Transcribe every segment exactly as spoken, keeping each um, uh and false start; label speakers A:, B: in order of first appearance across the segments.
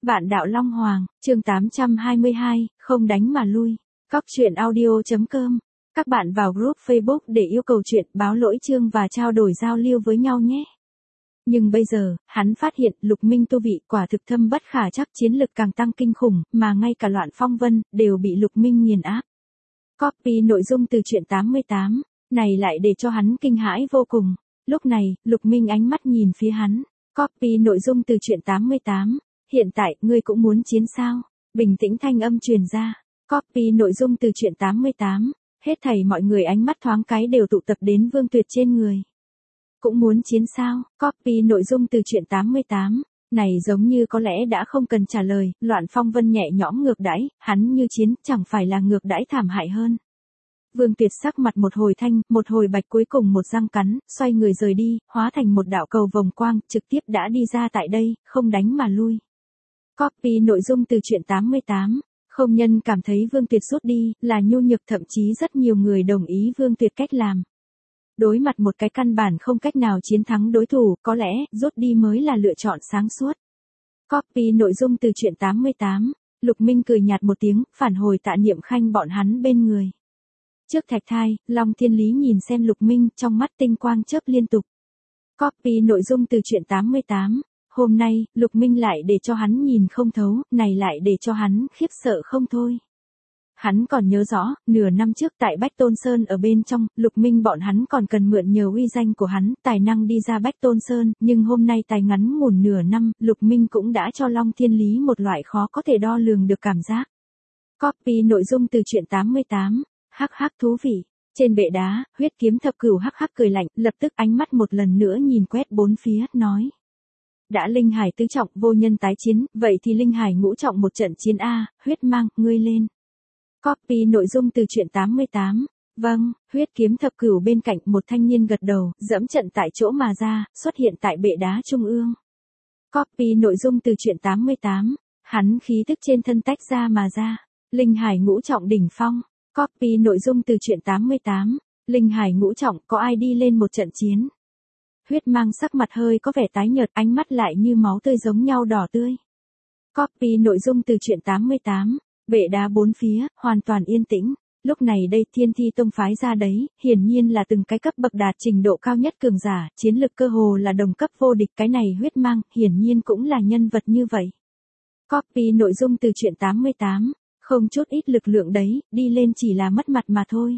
A: Vạn đạo Long Hoàng, chương tám trăm hai mươi hai, không đánh mà lui. Cóc truyện audio.com. Các bạn vào group Facebook để yêu cầu chuyện, báo lỗi chương và trao đổi giao lưu với nhau nhé. Nhưng bây giờ, hắn phát hiện Lục Minh tu vị quả thực thâm bất khả trắc, chiến lực càng tăng kinh khủng, mà ngay cả Loạn Phong Vân đều bị Lục Minh nghiền áp. Copy nội dung từ truyện tám mươi tám, này lại để cho hắn kinh hãi vô cùng. Lúc này, Lục Minh ánh mắt nhìn phía hắn. Copy nội dung từ truyện tám mươi tám. Hiện tại, ngươi cũng muốn chiến sao? Bình tĩnh thanh âm truyền ra. Copy nội dung từ truyện tám mươi tám. Hết thảy mọi người ánh mắt thoáng cái đều tụ tập đến Vương Tuyệt trên người. Cũng muốn chiến sao? Copy nội dung từ truyện tám mươi tám. Này giống như có lẽ đã không cần trả lời, Loạn Phong Vân nhẹ nhõm ngược đãi, hắn như chiến, chẳng phải là ngược đãi thảm hại hơn. Vương Tuyệt sắc mặt một hồi thanh, một hồi bạch, cuối cùng một răng cắn, xoay người rời đi, hóa thành một đạo cầu vòng quang, trực tiếp đã đi ra tại đây, không đánh mà lui. Copy nội dung từ truyện tám mươi tám. Không nhân cảm thấy Vương Tuyệt rút đi, là nhu nhược, thậm chí rất nhiều người đồng ý Vương Tuyệt cách làm. Đối mặt một cái căn bản không cách nào chiến thắng đối thủ, có lẽ, rút đi mới là lựa chọn sáng suốt. Copy nội dung từ truyện tám mươi tám. Lục Minh cười nhạt một tiếng, phản hồi Tạ Niệm Khanh bọn hắn bên người. Trước thạch thai, Long Thiên Lý nhìn xem Lục Minh, trong mắt tinh quang chớp liên tục. Copy nội dung từ truyện tám mươi tám. Hôm nay, Lục Minh lại để cho hắn nhìn không thấu, này lại để cho hắn khiếp sợ không thôi. Hắn còn nhớ rõ, nửa năm trước tại Bách Tôn Sơn ở bên trong, Lục Minh bọn hắn còn cần mượn nhờ uy danh của hắn, tài năng đi ra Bách Tôn Sơn, nhưng hôm nay tài ngắn ngủn nửa năm, Lục Minh cũng đã cho Long Thiên Lý một loại khó có thể đo lường được cảm giác. Copy nội dung từ truyện tám mươi tám. Hắc hắc thú vị. Trên bệ đá, Huyết Kiếm Thập Cửu hắc hắc cười lạnh, lập tức ánh mắt một lần nữa nhìn quét bốn phía, nói. Đã linh hải tứ trọng vô nhân tái chiến, vậy thì linh hải ngũ trọng một trận chiến A, Huyết Mang, ngươi lên. Copy nội dung từ truyện tám mươi tám. Vâng, Huyết Kiếm Thập Cửu bên cạnh một thanh niên gật đầu, dẫm trận tại chỗ mà ra, xuất hiện tại bệ đá trung ương. Copy nội dung từ truyện tám mươi tám. Hắn khí tức trên thân tách ra mà ra. Linh hải ngũ trọng đỉnh phong. Copy nội dung từ truyện tám mươi tám. Linh hải ngũ trọng, có ai đi lên một trận chiến? Huyết Mang sắc mặt hơi có vẻ tái nhợt, ánh mắt lại như máu tươi giống nhau đỏ tươi. Copy nội dung từ truyện tám mươi tám. Bệ đá bốn phía, hoàn toàn yên tĩnh. Lúc này đây Thiên Thi Tông phái ra đấy, hiển nhiên là từng cái cấp bậc đạt trình độ cao nhất cường giả, chiến lực cơ hồ là đồng cấp vô địch, cái này Huyết Mang, hiển nhiên cũng là nhân vật như vậy. Copy nội dung từ truyện tám mươi tám. Không chút ít lực lượng đấy, đi lên chỉ là mất mặt mà thôi.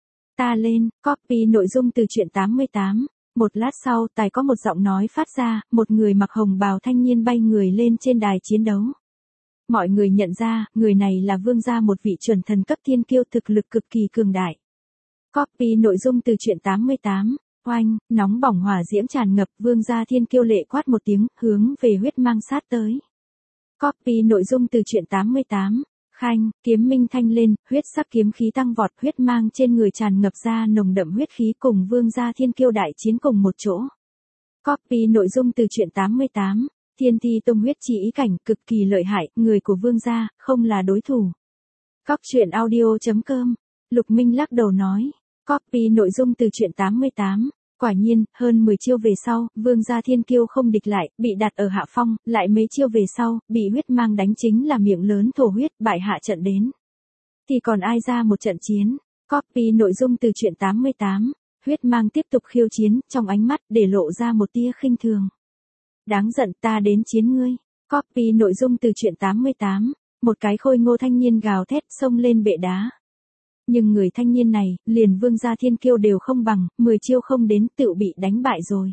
A: Ta lên. Copy nội dung từ truyện tám mươi tám. Một lát sau, tài có một giọng nói phát ra, một người mặc hồng bào thanh niên bay người lên trên đài chiến đấu. Mọi người nhận ra, người này là vương gia một vị chuẩn thần cấp thiên kiêu, thực lực cực kỳ cường đại. Copy nội dung từ truyện tám mươi tám. Oanh, nóng bỏng hỏa diễm tràn ngập, vương gia thiên kiêu lệ quát một tiếng, hướng về Huyết Mang sát tới. Copy nội dung từ truyện tám mươi tám. Khanh, kiếm minh thanh lên, huyết sắc kiếm khí tăng vọt, Huyết Mang trên người tràn ngập ra nồng đậm huyết khí, cùng vương gia thiên kiêu đại chiến cùng một chỗ. Copy nội dung từ truyện tám mươi tám. Thiên Thi Tông huyết chỉ ý cảnh, cực kỳ lợi hại, người của vương gia, không là đối thủ. Cóc truyện audio.com. Lục Minh lắc đầu nói. Copy nội dung từ truyện tám mươi tám. Quả nhiên, hơn mười chiêu về sau, vương gia thiên kiêu không địch lại, bị đặt ở hạ phong, lại mấy chiêu về sau, bị Huyết Mang đánh chính là miệng lớn thổ huyết, bại hạ trận đến. Thì còn ai ra một trận chiến? Copy nội dung từ truyện tám mươi tám. Huyết Mang tiếp tục khiêu chiến, trong ánh mắt để lộ ra một tia khinh thường. Đáng giận, ta đến chiến ngươi. Copy nội dung từ truyện tám mươi tám. Một cái khôi ngô thanh niên gào thét xông lên bệ đá. Nhưng người thanh niên này, liền vương gia thiên kiêu đều không bằng, mười chiêu không đến tự bị đánh bại rồi.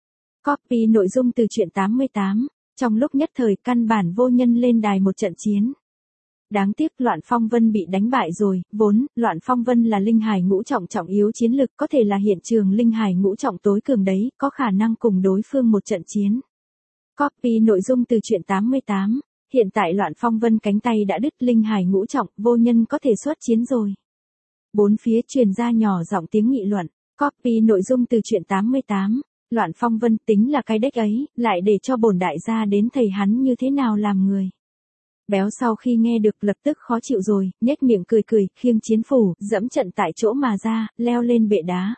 A: Copy nội dung từ truyện tám mươi tám. Trong lúc nhất thời căn bản vô nhân lên đài một trận chiến. Đáng tiếc Loạn Phong Vân bị đánh bại rồi, vốn, Loạn Phong Vân là linh hải ngũ trọng trọng yếu chiến lực, có thể là hiện trường linh hải ngũ trọng tối cường đấy, có khả năng cùng đối phương một trận chiến. Copy nội dung từ truyện tám mươi tám. Hiện tại Loạn Phong Vân cánh tay đã đứt, linh hải ngũ trọng, vô nhân có thể xuất chiến rồi. Bốn phía truyền ra nhỏ giọng tiếng nghị luận. Copy nội dung từ truyện tám mươi tám. Loạn Phong Vân tính là cái đếch ấy, lại để cho bổn đại gia đến thầy hắn như thế nào làm người. Béo sau khi nghe được lập tức khó chịu rồi, nhếch miệng cười cười, khiêng chiến phủ, dẫm trận tại chỗ mà ra, leo lên bệ đá.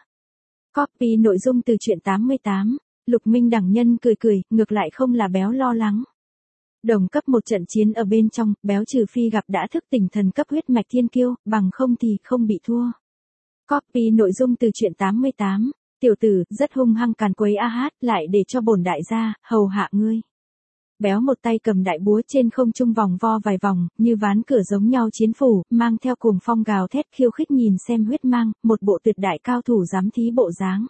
A: Copy nội dung từ truyện tám mươi tám. Lục Minh đẳng nhân cười cười, ngược lại không là béo lo lắng. Đồng cấp một trận chiến ở bên trong, béo trừ phi gặp đã thức tỉnh thần cấp huyết mạch thiên kiêu, bằng không thì không bị thua. Copy nội dung từ truyện tám mươi tám. Tiểu tử, rất hung hăng càn quấy a hát, lại để cho bổn đại gia, hầu hạ ngươi. Béo một tay cầm đại búa trên không trung vòng vo vài vòng, như ván cửa giống nhau chiến phủ, mang theo cuồng phong gào thét khiêu khích nhìn xem huyết mang, một bộ tuyệt đại cao thủ dám thí bộ dáng.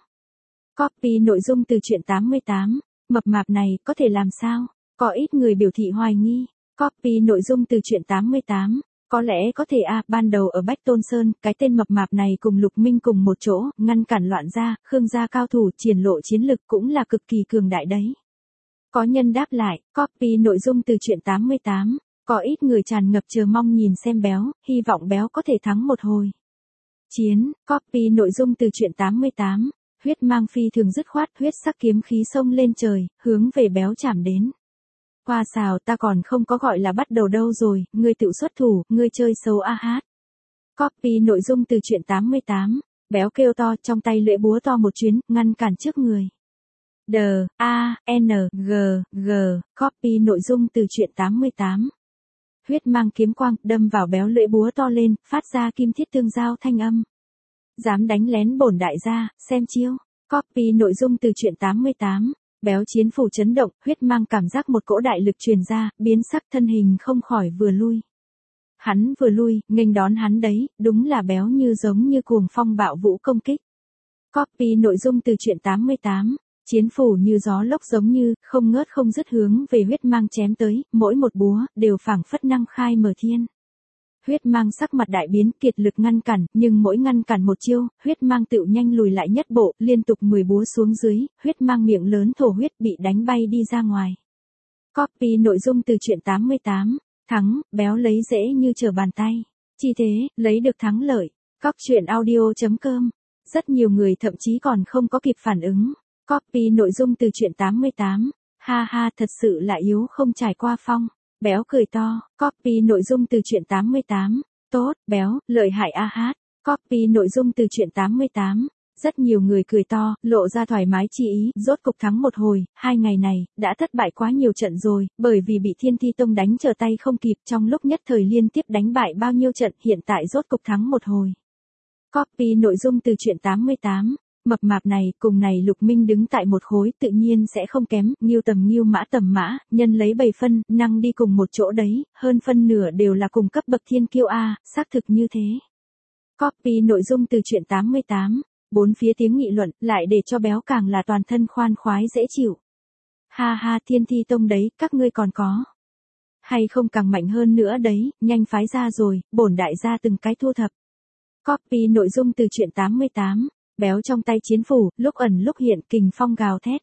A: Copy nội dung từ truyện tám mươi tám. Mập mạp này, có thể làm sao? Có ít người biểu thị hoài nghi. Copy nội dung từ truyện tám mươi tám. Có lẽ có thể a à, ban đầu ở Bách Tôn Sơn, cái tên mập mạp này cùng Lục Minh cùng một chỗ, ngăn cản loạn gia, Khương gia cao thủ triển lộ chiến lực cũng là cực kỳ cường đại đấy. Có nhân đáp lại, copy nội dung từ truyện tám mươi tám. Có ít người tràn ngập chờ mong nhìn xem béo, hy vọng béo có thể thắng một hồi. Chiến, copy nội dung từ truyện tám mươi tám. Huyết mang phi thường dứt khoát, huyết sắc kiếm khí xông lên trời, hướng về béo chạm đến. Hoa xào, ta còn không có gọi là bắt đầu đâu rồi, ngươi tự xuất thủ, ngươi chơi xấu a hát. Copy nội dung từ truyện tám mươi tám. Béo kêu to, trong tay lưỡi búa to một chuyến, ngăn cản trước người. D, A, N, G, G, copy nội dung từ truyện tám mươi tám. Huyết mang kiếm quang, đâm vào béo lưỡi búa to lên, phát ra kim thiết tương giao thanh âm. Dám đánh lén bổn đại gia, xem chiêu. Copy nội dung từ truyện tám mươi tám. Béo chiến phủ chấn động, huyết mang cảm giác một cỗ đại lực truyền ra, biến sắc thân hình không khỏi vừa lui. Hắn vừa lui, nghênh đón hắn đấy, đúng là béo như giống như cuồng phong bạo vũ công kích. Copy nội dung từ truyện tám mươi tám. Chiến phủ như gió lốc giống như, không ngớt không dứt hướng về huyết mang chém tới, mỗi một búa, đều phảng phất năng khai mở thiên. Huyết mang sắc mặt đại biến, kiệt lực ngăn cản, nhưng mỗi ngăn cản một chiêu, huyết mang tựu nhanh lùi lại nhất bộ, liên tục mười búa xuống dưới, huyết mang miệng lớn thổ huyết bị đánh bay đi ra ngoài. Copy nội dung từ truyện tám mươi tám. Thắng, béo lấy dễ như trở bàn tay. Chi thế, lấy được thắng lợi. Cóc truyện audio chấm com. Rất nhiều người thậm chí còn không có kịp phản ứng. Copy nội dung từ truyện tám mươi tám. Ha ha, thật sự là yếu không trải qua phong. Béo cười to, copy nội dung từ truyện tám mươi tám. Tốt, béo, lợi hại a hát. Copy nội dung từ truyện tám mươi tám. Rất nhiều người cười to, lộ ra thoải mái chi ý, rốt cục thắng một hồi, hai ngày này, đã thất bại quá nhiều trận rồi, bởi vì bị Thiên Thi Tông đánh trở tay không kịp trong lúc nhất thời liên tiếp đánh bại bao nhiêu trận, hiện tại rốt cục thắng một hồi. Copy nội dung từ truyện tám mươi tám. Mập mạp này, cùng này Lục Minh đứng tại một khối tự nhiên sẽ không kém, nghiêu tầm nghiêu mã tầm mã, nhân lấy bảy phân, năng đi cùng một chỗ đấy, hơn phân nửa đều là cùng cấp bậc thiên kiêu A, xác thực như thế. Copy nội dung từ truyện tám mươi tám. Bốn phía tiếng nghị luận, lại để cho béo càng là toàn thân khoan khoái dễ chịu. Ha ha, Thiên Thi Tông đấy, các ngươi còn có. Hay không càng mạnh hơn nữa đấy, nhanh phái ra rồi, bổn đại gia từng cái thu thập. Copy nội dung từ truyện tám mươi tám. Béo trong tay chiến phủ, lúc ẩn lúc hiện, kình phong gào thét.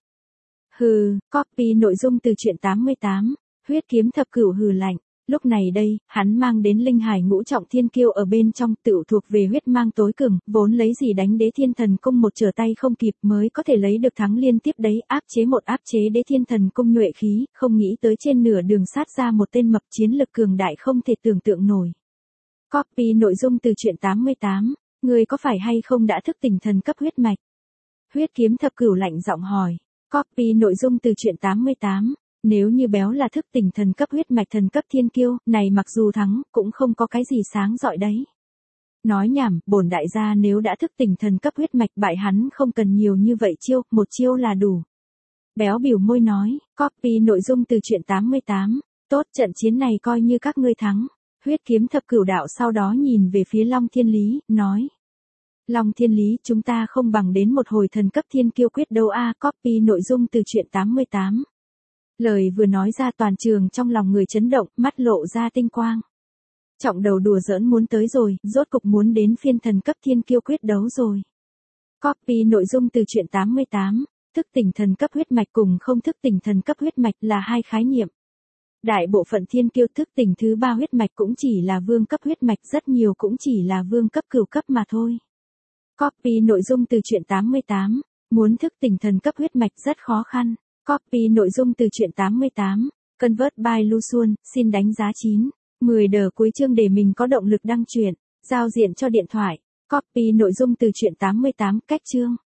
A: Hừ, copy nội dung từ truyện tám mươi tám. Huyết kiếm thập cửu hừ lạnh. Lúc này đây, hắn mang đến linh hải ngũ trọng thiên kiêu ở bên trong, tự thuộc về huyết mang tối cường, vốn lấy gì đánh đế thiên thần cung một trở tay không kịp mới có thể lấy được thắng liên tiếp đấy, áp chế một áp chế đế thiên thần cung nhuệ khí, không nghĩ tới trên nửa đường sát ra một tên mập chiến lực cường đại không thể tưởng tượng nổi. Copy nội dung từ truyện tám mươi tám. Người có phải hay không đã thức tỉnh thần cấp huyết mạch? Huyết kiếm thập cửu lạnh giọng hỏi. Copy nội dung từ truyện tám mươi tám. Nếu như béo là thức tỉnh thần cấp huyết mạch thần cấp thiên kiêu, này mặc dù thắng, cũng không có cái gì sáng rọi đấy. Nói nhảm, bổn đại gia nếu đã thức tỉnh thần cấp huyết mạch bại hắn không cần nhiều như vậy chiêu, một chiêu là đủ. Béo biểu môi nói, copy nội dung từ truyện tám mươi tám. Tốt, trận chiến này coi như các ngươi thắng. Huyết kiếm thập cửu đạo sau đó nhìn về phía Long Thiên Lý, nói. Long Thiên Lý, chúng ta không bằng đến một hồi thần cấp thiên kiêu quyết đấu a. Copy nội dung từ truyện tám mươi tám. Lời vừa nói ra toàn trường trong lòng người chấn động, mắt lộ ra tinh quang. Trọng đầu đùa giỡn muốn tới rồi, rốt cục muốn đến phiên thần cấp thiên kiêu quyết đấu rồi. Copy nội dung từ truyện tám mươi tám. Thức tỉnh thần cấp huyết mạch cùng không thức tỉnh thần cấp huyết mạch là hai khái niệm. Đại bộ phận thiên kiêu thức tỉnh thứ ba huyết mạch cũng chỉ là vương cấp huyết mạch, rất nhiều cũng chỉ là vương cấp cửu cấp mà thôi. Copy nội dung từ truyện tám mươi tám. Muốn thức tỉnh thần cấp huyết mạch rất khó khăn. Copy nội dung từ truyện tám mươi tám. Convert by Luxuan, xin đánh giá chín. mười đờ cuối chương để mình có động lực đăng truyện. Giao diện cho điện thoại. Copy nội dung từ truyện tám mươi tám, cách chương.